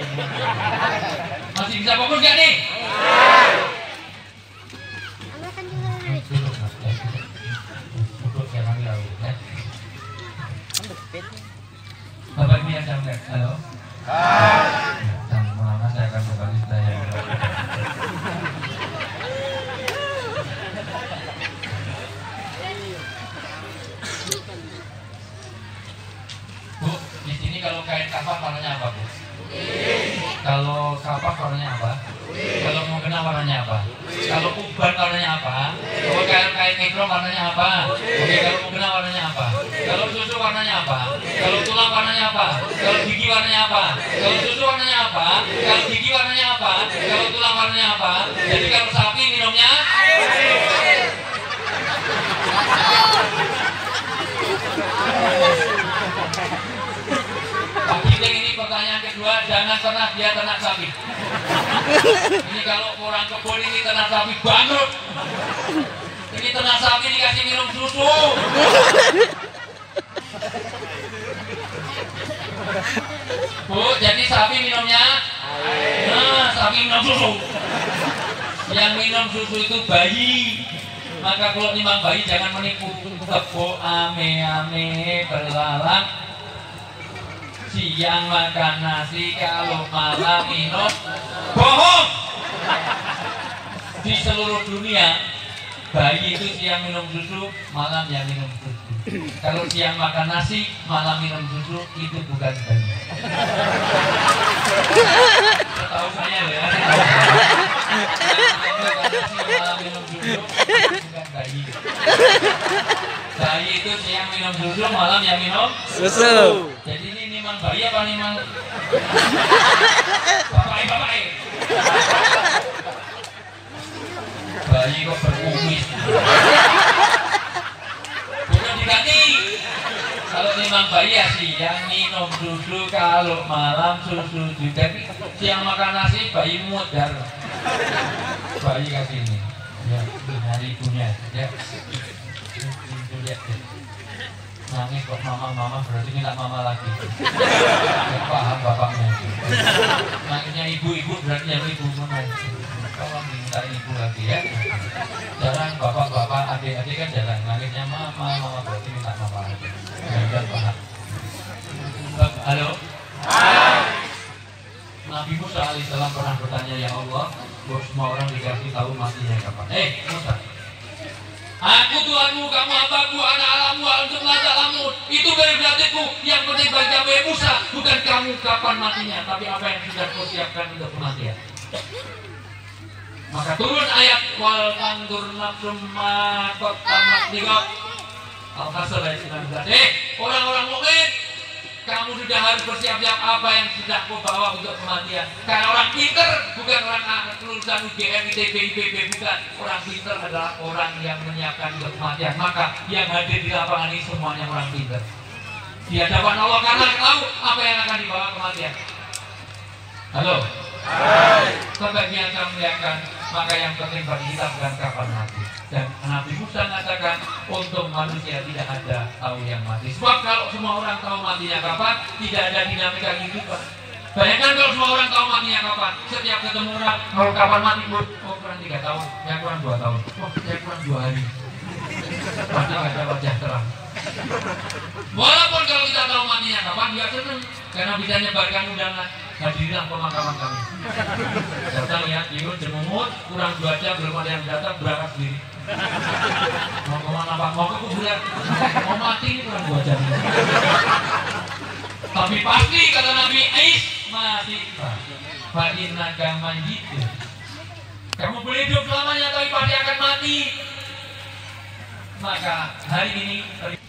Masih bisa fokus gak nih? Bapak ini yang jam halo. Jam lama saya akan kembali saya. Bu, di sini kalau kain kafan warnanya apa, Bu? Kalau kapak warnanya apa? Kalau mukena warnanya apa? Kalau uban warnanya apa? Kalau kain mikro warnanya apa? Oke, kalau mukena warnanya apa? Kalau susu warnanya apa? Kalau tulang warnanya apa? Kalau gigi warnanya apa? Kalau susu warnanya apa? Kalau gigi warnanya apa? Kalau tulang warnanya apa? Jadi kalau sapi minumnya Pak Giting, ini pertanyaan kedua, jangan pernah dia ternak sapi. Ini kalau orang kebun ini ternak sapi bangkrut. Ini ternak sapi dikasih minum susu. Bu, jadi sapi minumnya sapi minum susu. Yang minum susu itu bayi. Maka kalau nimbang bayi jangan menipu. Kebo ame-ame belalang, siang makan nasi, kalau malam minum. Bohong. Di seluruh dunia bayi itu siang minum susu, malam yang minum susu. Kalau siang makan nasi, malam minum susu, itu bukan bayi. Tahu saya ya. Malam minum susu, bukan bayi. Bayi itu siang minum susu, malam yang minum susu. Jadi ini nimang bayi apa nimang bapak? Bayi kok berkumis. Bukan diganti. Kalau nimang bayi ya siang minum susu, kalau malam susu juga. Siang makan nasi, bayi mudar. Bayi kasih ini. Ya, hari ibunya. Ya. Nangis kok mama berarti minta mama lagi. Gak paham bapaknya. Nangisnya ibu berarti yang ibu mana? Tolong minta ibu lagi ya. Jarang bapak adik-adik kan jarang. Nangisnya mama berarti minta mama lagi. Jangan paham. Halo. Nabi Musa alaihissalam pernah bertanya, ya Allah, buat semua orang dikasih tahu matinya kapan? Musa, aku Tuhanmu, kamu hambaku, anak alamu, untuk alamu. Itu dari berartiku. Yang penting bagi kamu ya Musa, bukan kamu kapan matinya, tapi apa yang sudah kau siapkan untuk kematian. Maka turun ayat wal tandur nafsum ma qaddamat liqad. Al-Hasr ayat 19. Orang-orang mukmin, kamu sudah harus bersiap-siap apa yang sudah kau bawa untuk kematian. Karena orang pinter bukan orang lulusan UGM, ITB, IPB, bukan. Orang pinter adalah orang yang menyiapkan untuk kematian. Maka yang hadir di lapangan ini semuanya orang pinter. Di hadapan Allah karena tahu apa yang akan dibawa kematian. Halo. Sebagian saya melihatkan, maka yang penting bagi kita bukan kapan mati. Dan Nabi Musa mengatakan, untuk manusia tidak ada tahu yang mati. Sebab kalau semua orang tahu matinya kapan, tidak ada dinamika kehidupan. Bayangkan kalau semua orang tahu matinya kapan. Setiap ketemu orang, kalau kapan mati, oh kurang 3 tahun, ya kurang 2 tahun, oh ya kurang 2 hari. Pasti ada wajah terang. Walaupun kalau kita tahu matinya kapan, dia senang karena bisa nyebarkan undangan. Hadirilah pemakaman kami. Datang lihat Yunus jemumut, kurang 2 jam belum ada yang datang, berangkat sendiri. Mau kemana Pak? Mau ke kuburan? Mau mati ini kurang 2 jam. Tapi pasti kata Nabi Ais mati. Fa'inna kaman gitu. Kamu boleh hidup selamanya tapi pasti akan mati. Maka hari ini